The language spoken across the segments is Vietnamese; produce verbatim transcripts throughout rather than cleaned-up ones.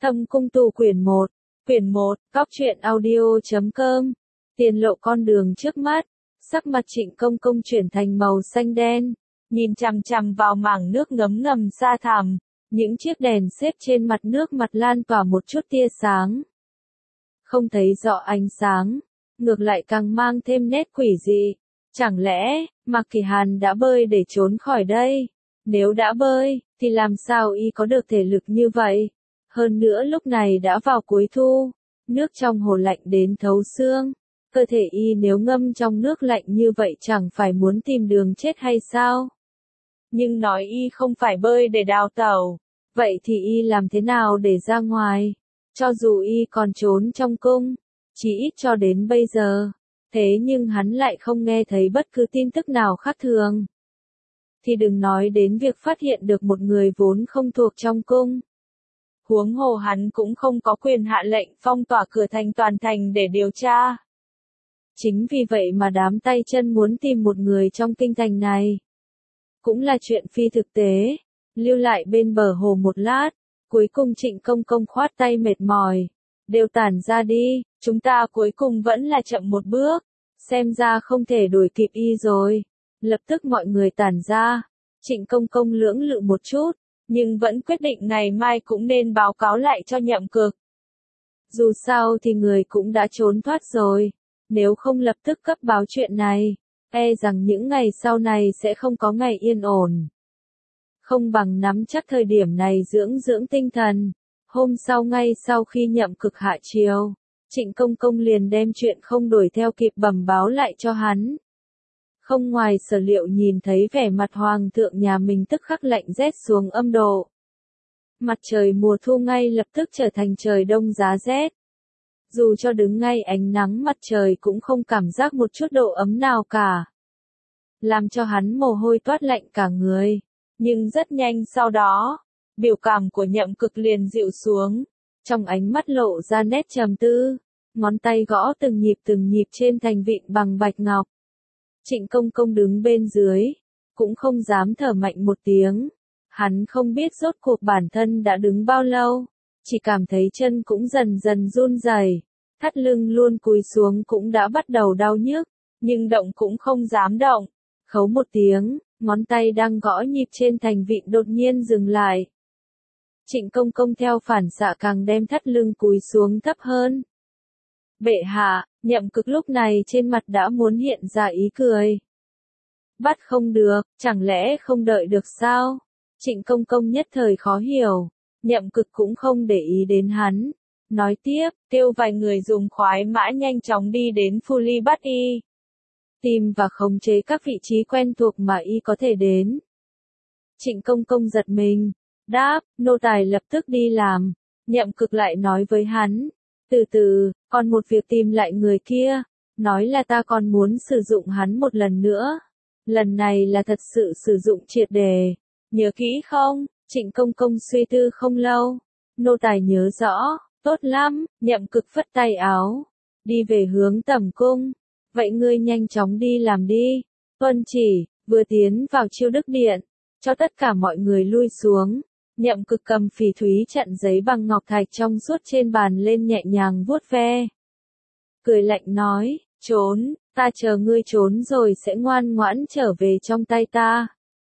Thâm Cung Tu quyển một, quyển một, góc truyện audio chấm com, tiền lộ con đường trước mắt, sắc mặt Trịnh Công Công chuyển thành màu xanh đen, nhìn chằm chằm vào mảng nước ngấm ngầm xa thẳm, những chiếc đèn xếp trên mặt nước mặt lan tỏa một chút tia sáng. Không thấy rõ ánh sáng, ngược lại càng mang thêm nét quỷ dị, chẳng lẽ, Mạc Kỳ Hàn đã bơi để trốn khỏi đây? Nếu đã bơi, thì làm sao y có được thể lực như vậy? Hơn nữa lúc này đã vào cuối thu, nước trong hồ lạnh đến thấu xương, cơ thể y nếu ngâm trong nước lạnh như vậy chẳng phải muốn tìm đường chết hay sao? Nhưng nói y không phải bơi để đào tẩu, vậy thì y làm thế nào để ra ngoài? Cho dù y còn trốn trong cung, chỉ ít cho đến bây giờ, thế nhưng hắn lại không nghe thấy bất cứ tin tức nào khác thường. Thì đừng nói đến việc phát hiện được một người vốn không thuộc trong cung. Huống hồ hắn cũng không có quyền hạ lệnh phong tỏa cửa thành toàn thành để điều tra. Chính vì vậy mà đám tay chân muốn tìm một người trong kinh thành này. Cũng là chuyện phi thực tế, lưu lại bên bờ hồ một lát, cuối cùng Trịnh Công Công khoát tay mệt mỏi. Đều tản ra đi, chúng ta cuối cùng vẫn là chậm một bước, xem ra không thể đuổi kịp y rồi. Lập tức mọi người tản ra, Trịnh Công Công lưỡng lự một chút, nhưng vẫn quyết định ngày mai cũng nên báo cáo lại cho Nhậm Cực. Dù sao thì người cũng đã trốn thoát rồi, nếu không lập tức cấp báo chuyện này, e rằng những ngày sau này sẽ không có ngày yên ổn. Không bằng nắm chắc thời điểm này dưỡng dưỡng tinh thần. Hôm sau ngay sau khi Nhậm Cực hạ chiều, Trịnh Công Công liền đem chuyện không đuổi theo kịp bẩm báo lại cho hắn. Không ngoài sở liệu nhìn thấy vẻ mặt hoàng thượng nhà mình tức khắc lạnh rét xuống âm độ. Mặt trời mùa thu ngay lập tức trở thành trời đông giá rét. Dù cho đứng ngay ánh nắng mặt trời cũng không cảm giác một chút độ ấm nào cả. Làm cho hắn mồ hôi toát lạnh cả người. Nhưng rất nhanh sau đó, biểu cảm của Nhậm Cực liền dịu xuống. Trong ánh mắt lộ ra nét trầm tư, ngón tay gõ từng nhịp từng nhịp trên thành vịn bằng bạch ngọc. Trịnh Công Công đứng bên dưới, cũng không dám thở mạnh một tiếng. Hắn không biết rốt cuộc bản thân đã đứng bao lâu, chỉ cảm thấy chân cũng dần dần run rẩy, thắt lưng luôn cúi xuống cũng đã bắt đầu đau nhức, nhưng động cũng không dám động. Khấu một tiếng, ngón tay đang gõ nhịp trên thành vịn đột nhiên dừng lại. Trịnh Công Công theo phản xạ càng đem thắt lưng cúi xuống thấp hơn. Bệ hạ, Nhậm Cực lúc này trên mặt đã muốn hiện ra ý cười. Bắt không được, chẳng lẽ không đợi được sao? Trịnh Công Công nhất thời khó hiểu, Nhậm Cực cũng không để ý đến hắn. Nói tiếp, kêu vài người dùng khoái mã nhanh chóng đi đến Phu Ly bắt y. Tìm và khống chế các vị trí quen thuộc mà y có thể đến. Trịnh Công Công giật mình, đáp, nô tài lập tức đi làm. Nhậm Cực lại nói với hắn, từ từ, còn một việc tìm lại người kia, nói là ta còn muốn sử dụng hắn một lần nữa. Lần này là thật sự sử dụng triệt đề. Nhớ kỹ không? Trịnh Công Công suy tư không lâu. Nô tài nhớ rõ, tốt lắm, Nhậm Cực phất tay áo, đi về hướng Tẩm Cung. Vậy ngươi nhanh chóng đi làm đi. Tuân chỉ, vừa tiến vào Chiêu Đức Điện, cho tất cả mọi người lui xuống. Nhậm Cực cầm phỉ thúy trận giấy bằng ngọc thạch trong suốt trên bàn lên nhẹ nhàng vuốt ve. Cười lạnh nói, trốn, ta chờ ngươi trốn rồi sẽ ngoan ngoãn trở về trong tay ta.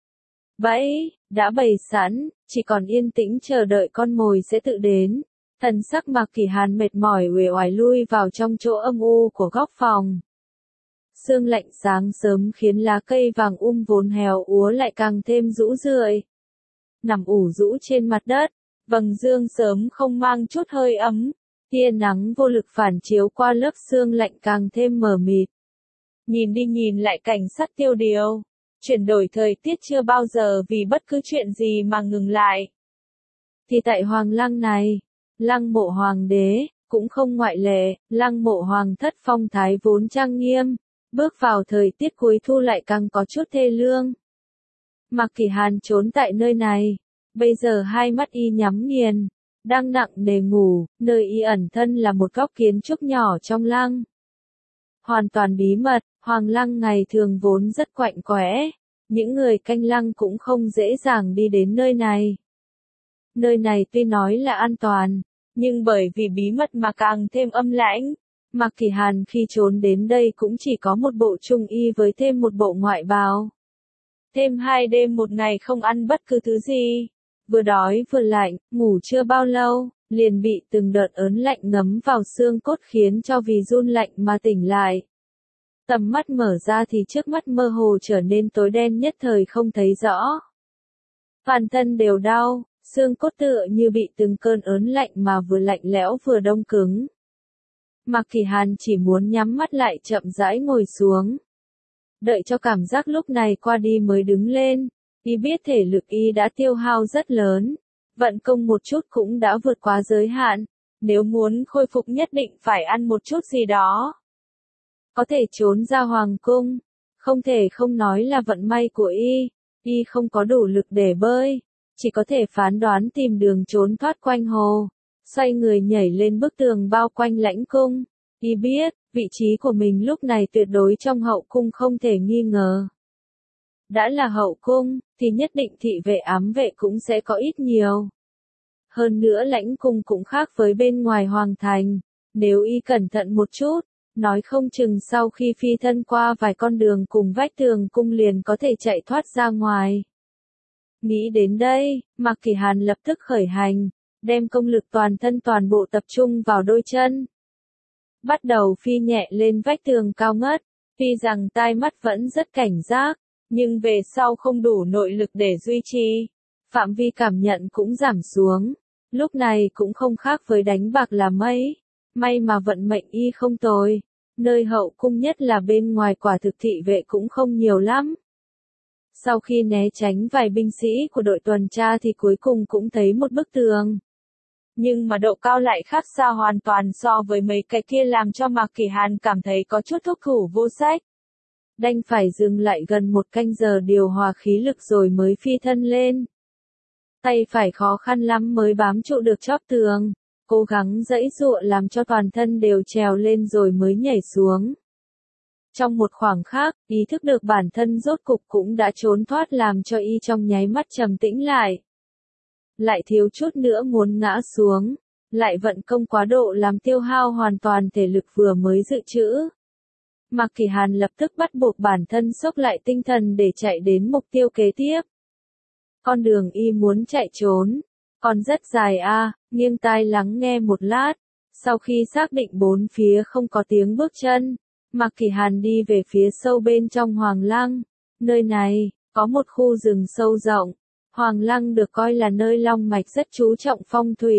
Bẫy, đã bày sẵn, chỉ còn yên tĩnh chờ đợi con mồi sẽ tự đến. Thần sắc Mạc Kỳ Hàn mệt mỏi uể oải lui vào trong chỗ âm u của góc phòng. Sương lạnh sáng sớm khiến lá cây vàng um vốn héo úa lại càng thêm rũ rượi. Nằm ủ rũ trên mặt đất, vầng dương sớm không mang chút hơi ấm, tia nắng vô lực phản chiếu qua lớp sương lạnh càng thêm mờ mịt. Nhìn đi nhìn lại cảnh sắc tiêu điều, chuyển đổi thời tiết chưa bao giờ vì bất cứ chuyện gì mà ngừng lại. Thì tại Hoàng Lăng này, Lăng mộ hoàng đế, cũng không ngoại lệ, Lăng mộ hoàng thất phong thái vốn trang nghiêm, bước vào thời tiết cuối thu lại càng có chút thê lương. Mạc Kỳ Hàn trốn tại nơi này, bây giờ hai mắt y nhắm nghiền, đang nặng nề ngủ, nơi y ẩn thân là một góc kiến trúc nhỏ trong lăng. Hoàn toàn bí mật, Hoàng Lăng ngày thường vốn rất quạnh quẽ, những người canh lăng cũng không dễ dàng đi đến nơi này. Nơi này tuy nói là an toàn, nhưng bởi vì bí mật mà càng thêm âm lãnh. Mạc Kỳ Hàn khi trốn đến đây cũng chỉ có một bộ trung y với thêm một bộ ngoại bào. Thêm hai đêm một ngày không ăn bất cứ thứ gì. Vừa đói vừa lạnh, ngủ chưa bao lâu, liền bị từng đợt ớn lạnh ngấm vào xương cốt khiến cho vì run lạnh mà tỉnh lại. Tầm mắt mở ra thì trước mắt mơ hồ trở nên tối đen nhất thời không thấy rõ. Toàn thân đều đau, xương cốt tựa như bị từng cơn ớn lạnh mà vừa lạnh lẽo vừa đông cứng. Mạc Kỳ Hàn chỉ muốn nhắm mắt lại chậm rãi ngồi xuống. Đợi cho cảm giác lúc này qua đi mới đứng lên, y biết thể lực y đã tiêu hao rất lớn, vận công một chút cũng đã vượt quá giới hạn, nếu muốn khôi phục nhất định phải ăn một chút gì đó. Có thể trốn ra hoàng cung, không thể không nói là vận may của y, y không có đủ lực để bơi, chỉ có thể phán đoán tìm đường trốn thoát quanh hồ, xoay người nhảy lên bức tường bao quanh lãnh cung. Y biết, vị trí của mình lúc này tuyệt đối trong hậu cung không thể nghi ngờ. Đã là hậu cung, thì nhất định thị vệ ám vệ cũng sẽ có ít nhiều. Hơn nữa lãnh cung cũng khác với bên ngoài hoàng thành, nếu y cẩn thận một chút, nói không chừng sau khi phi thân qua vài con đường cùng vách tường cung liền có thể chạy thoát ra ngoài. Nghĩ đến đây, Mạc Kỳ Hàn lập tức khởi hành, đem công lực toàn thân toàn bộ tập trung vào đôi chân. Bắt đầu phi nhẹ lên vách tường cao ngất, tuy rằng tai mắt vẫn rất cảnh giác, nhưng về sau không đủ nội lực để duy trì, phạm vi cảm nhận cũng giảm xuống, lúc này cũng không khác với đánh bạc là mấy, may mà vận mệnh y không tồi, nơi hậu cung nhất là bên ngoài quả thực thị vệ cũng không nhiều lắm. Sau khi né tránh vài binh sĩ của đội tuần tra thì cuối cùng cũng thấy một bức tường. Nhưng mà độ cao lại khác xa hoàn toàn so với mấy cái kia làm cho Mạc Kỳ Hàn cảm thấy có chút thúc thủ vô sách. Đành phải dừng lại gần một canh giờ điều hòa khí lực rồi mới phi thân lên. Tay phải khó khăn lắm mới bám trụ được chóp tường, cố gắng giãy giụa làm cho toàn thân đều trèo lên rồi mới nhảy xuống. Trong một khoảng khắc, ý thức được bản thân rốt cục cũng đã trốn thoát làm cho y trong nháy mắt trầm tĩnh lại. Lại thiếu chút nữa muốn ngã xuống, lại vận công quá độ làm tiêu hao hoàn toàn thể lực vừa mới dự trữ. Mạc Kỳ Hàn lập tức bắt buộc bản thân xốc lại tinh thần để chạy đến mục tiêu kế tiếp. Con đường y muốn chạy trốn, còn rất dài a, à, nghiêng tai lắng nghe một lát, sau khi xác định bốn phía không có tiếng bước chân, Mạc Kỳ Hàn đi về phía sâu bên trong Hoàng Lăng. Nơi này, có một khu rừng sâu rộng. Hoàng Lăng được coi là nơi Long Mạch rất chú trọng phong thủy.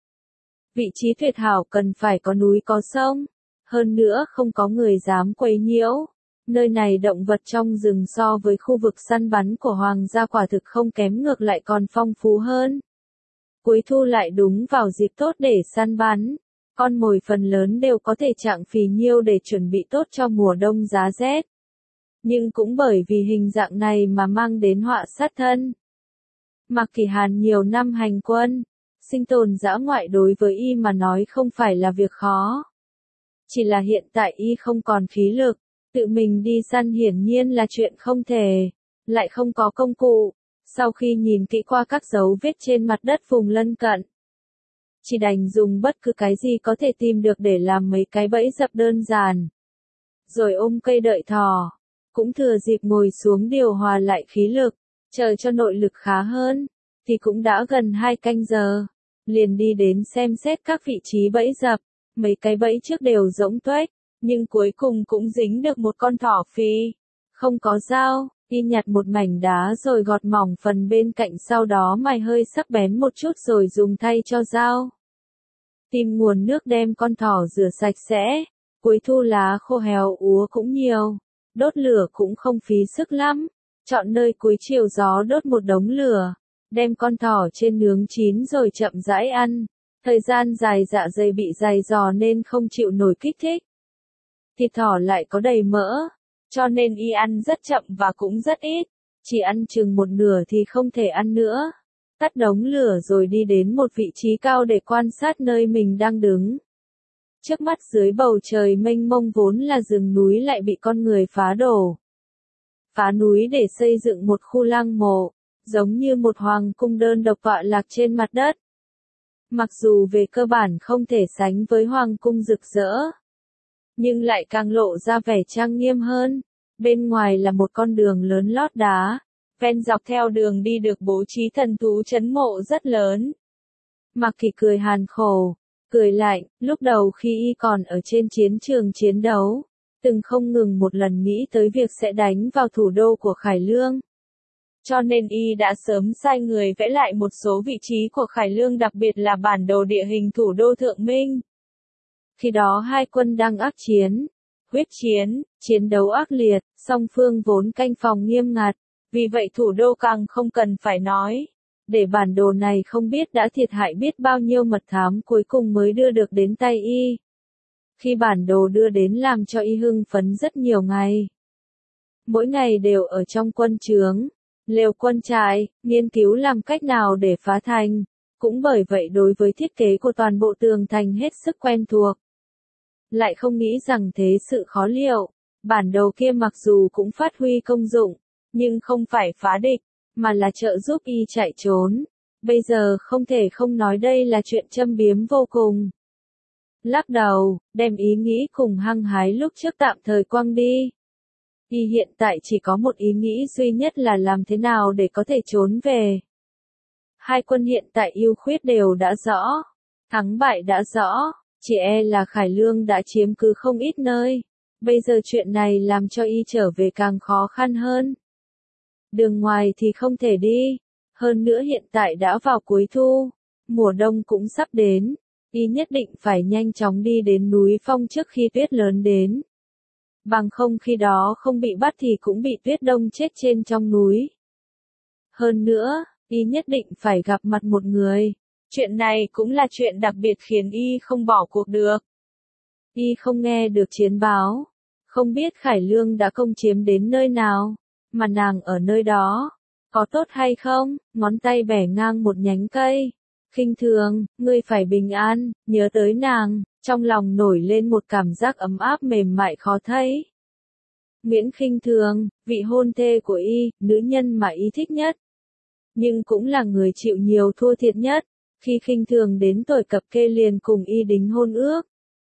Vị trí tuyệt hảo cần phải có núi có sông, hơn nữa không có người dám quấy nhiễu. Nơi này động vật trong rừng so với khu vực săn bắn của Hoàng gia quả thực không kém, ngược lại còn phong phú hơn. Cuối thu lại đúng vào dịp tốt để săn bắn. Con mồi phần lớn đều có thể trạng phì nhiêu để chuẩn bị tốt cho mùa đông giá rét. Nhưng cũng bởi vì hình dạng này mà mang đến họa sát thân. Mạc Kỳ Hàn nhiều năm hành quân, sinh tồn dã ngoại đối với y mà nói không phải là việc khó. Chỉ là hiện tại y không còn khí lực, tự mình đi săn hiển nhiên là chuyện không thể, lại không có công cụ. Sau khi nhìn kỹ qua các dấu vết trên mặt đất vùng lân cận, chỉ đành dùng bất cứ cái gì có thể tìm được để làm mấy cái bẫy dập đơn giản. Rồi ôm cây đợi thỏ, cũng thừa dịp ngồi xuống điều hòa lại khí lực, chờ cho nội lực khá hơn, thì cũng đã gần hai canh giờ. Liền đi đến xem xét các vị trí bẫy dập, mấy cái bẫy trước đều rỗng tuếch, nhưng cuối cùng cũng dính được một con thỏ phi. Không có dao, y nhặt một mảnh đá rồi gọt mỏng phần bên cạnh, sau đó mài hơi sắc bén một chút rồi dùng thay cho dao. Tìm nguồn nước đem con thỏ rửa sạch sẽ, cuối thu lá khô héo úa cũng nhiều, đốt lửa cũng không phí sức lắm, chọn nơi cuối chiều gió đốt một đống lửa, đem con thỏ trên nướng chín rồi chậm rãi ăn, thời gian dài dạ dày bị dày dò nên không chịu nổi kích thích. Thịt thỏ lại có đầy mỡ, cho nên y ăn rất chậm và cũng rất ít, chỉ ăn chừng một nửa thì không thể ăn nữa. Tắt đống lửa rồi đi đến một vị trí cao để quan sát nơi mình đang đứng. Trước mắt dưới bầu trời mênh mông vốn là rừng núi lại bị con người phá đổ. Phá núi để xây dựng một khu lăng mộ, giống như một hoàng cung đơn độc tọa lạc trên mặt đất. Mặc dù về cơ bản không thể sánh với hoàng cung rực rỡ, nhưng lại càng lộ ra vẻ trang nghiêm hơn. Bên ngoài là một con đường lớn lót đá, ven dọc theo đường đi được bố trí thần thú trấn mộ rất lớn. Mạc Kỳ cười hàn khổ, cười lạnh, lúc đầu khi y còn ở trên chiến trường chiến đấu, từng không ngừng một lần nghĩ tới việc sẽ đánh vào thủ đô của Khải Lương. Cho nên y đã sớm sai người vẽ lại một số vị trí của Khải Lương, đặc biệt là bản đồ địa hình thủ đô Thượng Minh. Khi đó hai quân đang ác chiến, huyết chiến, chiến đấu ác liệt, song phương vốn canh phòng nghiêm ngặt, vì vậy thủ đô càng không cần phải nói. Để bản đồ này không biết đã thiệt hại biết bao nhiêu mật thám cuối cùng mới đưa được đến tay y. Khi bản đồ đưa đến làm cho y hưng phấn rất nhiều ngày. Mỗi ngày đều ở trong quân trướng, lều quân trại, nghiên cứu làm cách nào để phá thành, cũng bởi vậy đối với thiết kế của toàn bộ tường thành hết sức quen thuộc. Lại không nghĩ rằng thế sự khó liệu, bản đồ kia mặc dù cũng phát huy công dụng, nhưng không phải phá địch, mà là trợ giúp y chạy trốn. Bây giờ không thể không nói đây là chuyện châm biếm vô cùng. Lắc đầu, đem ý nghĩ cùng hăng hái lúc trước tạm thời quăng đi. Y hiện tại chỉ có một ý nghĩ duy nhất là làm thế nào để có thể trốn về. Hai quân hiện tại ưu khuyết đều đã rõ, thắng bại đã rõ, chỉ e là Khải Lương đã chiếm cứ không ít nơi. Bây giờ chuyện này làm cho y trở về càng khó khăn hơn. Đường ngoài thì không thể đi, hơn nữa hiện tại đã vào cuối thu, mùa đông cũng sắp đến, y nhất định phải nhanh chóng đi đến núi Phong trước khi tuyết lớn đến. Bằng không khi đó không bị bắt thì cũng bị tuyết đông chết trên trong núi. Hơn nữa, y nhất định phải gặp mặt một người. Chuyện này cũng là chuyện đặc biệt khiến y không bỏ cuộc được. Y không nghe được chiến báo, không biết Khải Lương đã công chiếm đến nơi nào, mà nàng ở nơi đó, có tốt hay không? Ngón tay bẻ ngang một nhánh cây. Khinh Thường, ngươi phải bình an, nhớ tới nàng, trong lòng nổi lên một cảm giác ấm áp mềm mại khó thấy. Nguyễn Khinh Thường, vị hôn thê của y, nữ nhân mà y thích nhất, nhưng cũng là người chịu nhiều thua thiệt nhất. Khi Khinh Thường đến tuổi cập kê liền cùng y đính hôn ước.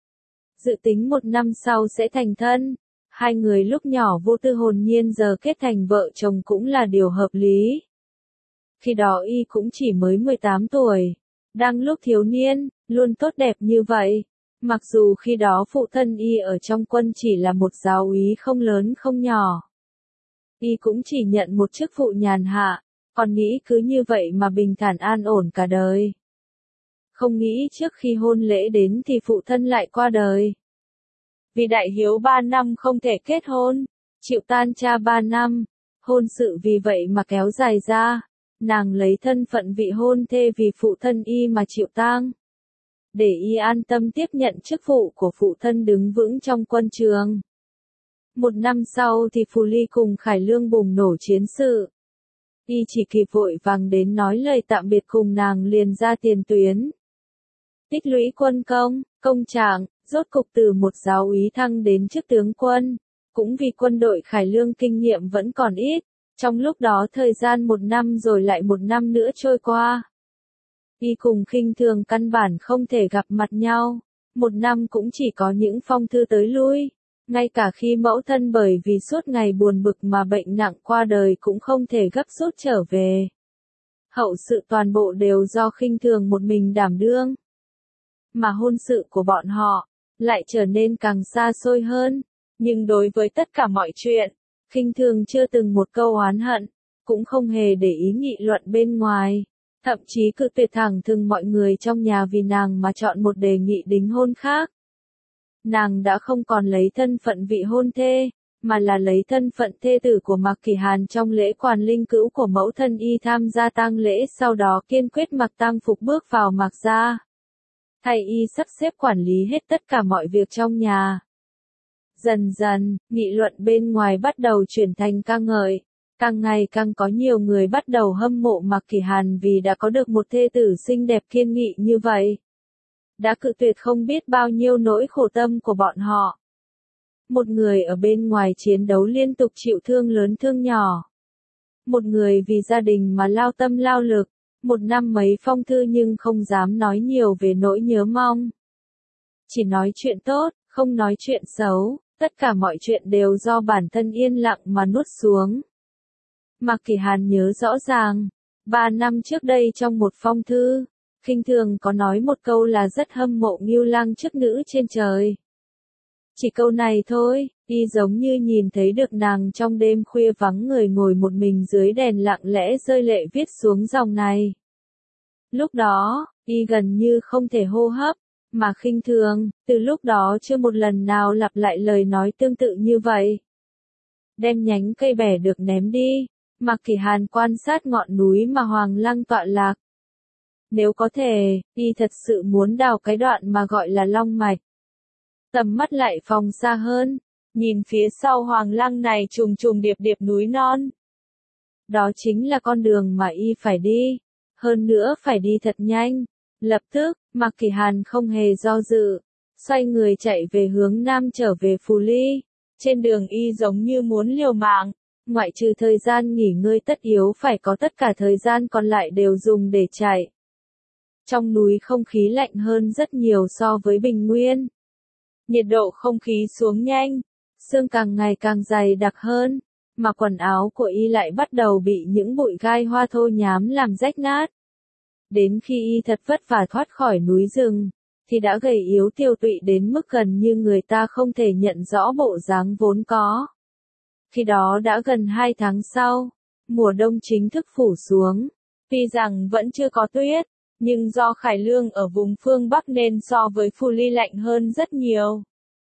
Dự tính một năm sau sẽ thành thân. Hai người lúc nhỏ vô tư hồn nhiên giờ kết thành vợ chồng cũng là điều hợp lý. Khi đó y cũng chỉ mới mười tám tuổi, đang lúc thiếu niên, luôn tốt đẹp như vậy. Mặc dù khi đó phụ thân y ở trong quân chỉ là một giáo úy không lớn không nhỏ. Y cũng chỉ nhận một chức vụ nhàn hạ, còn nghĩ cứ như vậy mà bình thản an ổn cả đời. Không nghĩ trước khi hôn lễ đến thì phụ thân lại qua đời. Vì đại hiếu ba năm không thể kết hôn, chịu tan cha ba năm, hôn sự vì vậy mà kéo dài ra, nàng lấy thân phận vị hôn thê vì phụ thân y mà chịu tang. Để y an tâm tiếp nhận chức vụ của phụ thân đứng vững trong quân trường. Một năm sau thì Phù Ly cùng Khải Lương bùng nổ chiến sự. Y chỉ kịp vội vàng đến nói lời tạm biệt cùng nàng liền ra tiền tuyến. Tích lũy quân công, công trạng, rốt cục từ một giáo úy thăng đến chức tướng quân. Cũng vì quân đội Khải Lương kinh nghiệm vẫn còn ít, trong lúc đó thời gian một năm rồi lại một năm nữa trôi qua. Y cùng Khinh Thường căn bản không thể gặp mặt nhau, một năm cũng chỉ có những phong thư tới lui. Ngay cả khi mẫu thân bởi vì suốt ngày buồn bực mà bệnh nặng qua đời cũng không thể gấp rút trở về. Hậu sự toàn bộ đều do Khinh Thường một mình đảm đương. Mà hôn sự của bọn họ lại trở nên càng xa xôi hơn. Nhưng đối với tất cả mọi chuyện, Khinh Thường chưa từng một câu oán hận, cũng không hề để ý nghị luận bên ngoài. Thậm chí cự tuyệt thẳng thừng mọi người trong nhà vì nàng mà chọn một đề nghị đính hôn khác. Nàng đã không còn lấy thân phận vị hôn thê, mà là lấy thân phận thê tử của Mạc Kỳ Hàn trong lễ quản linh cữu của mẫu thân y tham gia tang lễ, sau đó kiên quyết mặc tang phục bước vào Mạc gia. Thay y sắp xếp quản lý hết tất cả mọi việc trong nhà. Dần dần, nghị luận bên ngoài bắt đầu chuyển thành ca ngợi. Càng ngày càng có nhiều người bắt đầu hâm mộ Mạc Kỳ Hàn vì đã có được một thê tử xinh đẹp kiên nghị như vậy. Đã cự tuyệt không biết bao nhiêu nỗi khổ tâm của bọn họ. Một người ở bên ngoài chiến đấu liên tục chịu thương lớn thương nhỏ. Một người vì gia đình mà lao tâm lao lực. Một năm mấy phong thư nhưng không dám nói nhiều về nỗi nhớ mong. Chỉ nói chuyện tốt, không nói chuyện xấu, tất cả mọi chuyện đều do bản thân yên lặng mà nuốt xuống. Mạc Kỳ Hàn nhớ rõ ràng, ba năm trước đây trong một phong thư, khinh thường có nói một câu là rất hâm mộ Ngưu Lăng chức nữ trên trời. Chỉ câu này thôi, y giống như nhìn thấy được nàng trong đêm khuya vắng người ngồi một mình dưới đèn lặng lẽ rơi lệ viết xuống dòng này. Lúc đó, y gần như không thể hô hấp, mà khinh thường, từ lúc đó chưa một lần nào lặp lại lời nói tương tự như vậy. Đem nhánh cây bẻ được ném đi, Mạc Kỳ Hàn quan sát ngọn núi mà Hoàng Lăng tọa lạc. Nếu có thể, y thật sự muốn đào cái đoạn mà gọi là Long Mạch. Tầm mắt lại phòng xa hơn, nhìn phía sau Hoàng Lăng này trùng trùng điệp điệp núi non. Đó chính là con đường mà y phải đi, hơn nữa phải đi thật nhanh. Lập tức, Mạc Kỳ Hàn không hề do dự, xoay người chạy về hướng nam trở về Phù Ly. Trên đường y giống như muốn liều mạng, ngoại trừ thời gian nghỉ ngơi tất yếu phải có, tất cả thời gian còn lại đều dùng để chạy. Trong núi không khí lạnh hơn rất nhiều so với Bình Nguyên. Nhiệt độ không khí xuống nhanh, sương càng ngày càng dày đặc hơn, mà quần áo của y lại bắt đầu bị những bụi gai hoa thô nhám làm rách nát. Đến khi y thật vất vả thoát khỏi núi rừng, thì đã gầy yếu tiêu tụy đến mức gần như người ta không thể nhận rõ bộ dáng vốn có. Khi đó đã gần hai tháng sau, mùa đông chính thức phủ xuống. Tuy rằng vẫn chưa có tuyết, nhưng do Khải Lương ở vùng phương Bắc nên so với Phù Ly lạnh hơn rất nhiều.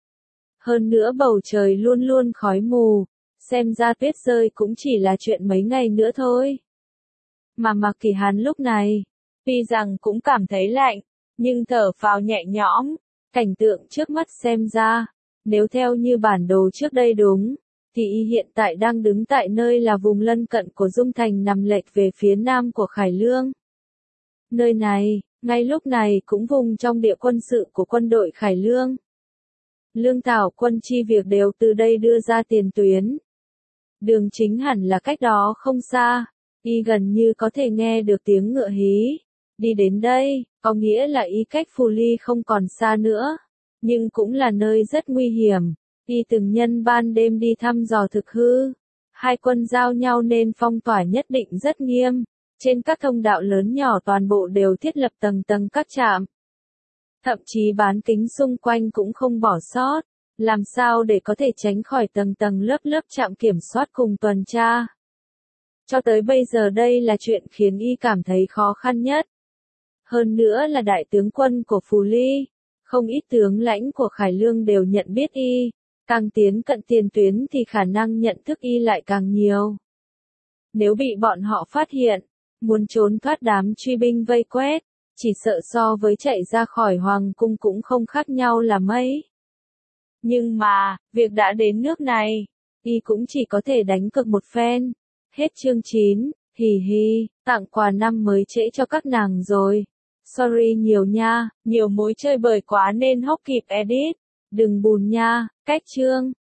Hơn nữa bầu trời luôn luôn khói mù, xem ra tuyết rơi cũng chỉ là chuyện mấy ngày nữa thôi. Mà Mạc Kỳ Hàn lúc này, tuy rằng cũng cảm thấy lạnh, nhưng thở phào nhẹ nhõm, cảnh tượng trước mắt xem ra, nếu theo như bản đồ trước đây đúng, thì y hiện tại đang đứng tại nơi là vùng lân cận của Dung Thành nằm lệch về phía nam của Khải Lương. Nơi này, ngay lúc này cũng vùng trong địa quân sự của quân đội Khải Lương. Lương thảo quân chi việc đều từ đây đưa ra tiền tuyến. Đường chính hẳn là cách đó không xa, y gần như có thể nghe được tiếng ngựa hí. Đi đến đây, có nghĩa là y cách Phù Ly không còn xa nữa, nhưng cũng là nơi rất nguy hiểm. Y từng nhân ban đêm đi thăm dò thực hư. Hai quân giao nhau nên phong tỏa nhất định rất nghiêm. Trên các thông đạo lớn nhỏ toàn bộ đều thiết lập tầng tầng các trạm. Thậm chí bán kính xung quanh cũng không bỏ sót. Làm sao để có thể tránh khỏi tầng tầng lớp lớp trạm kiểm soát cùng tuần tra. Cho tới bây giờ đây là chuyện khiến y cảm thấy khó khăn nhất. Hơn nữa là đại tướng quân của Phù Ly. Không ít tướng lãnh của Khải Lương đều nhận biết y. Càng tiến cận tiền tuyến thì khả năng nhận thức y lại càng nhiều. Nếu bị bọn họ phát hiện, muốn trốn thoát đám truy binh vây quét, chỉ sợ so với chạy ra khỏi hoàng cung cũng không khác nhau là mấy. Nhưng mà, việc đã đến nước này, y cũng chỉ có thể đánh cược một phen. Hết chương chín, hì hì, tặng quà năm mới trễ cho các nàng rồi. Sorry nhiều nha, nhiều mối chơi bời quá nên hốc kịp edit. Đừng buồn nha, cách chương.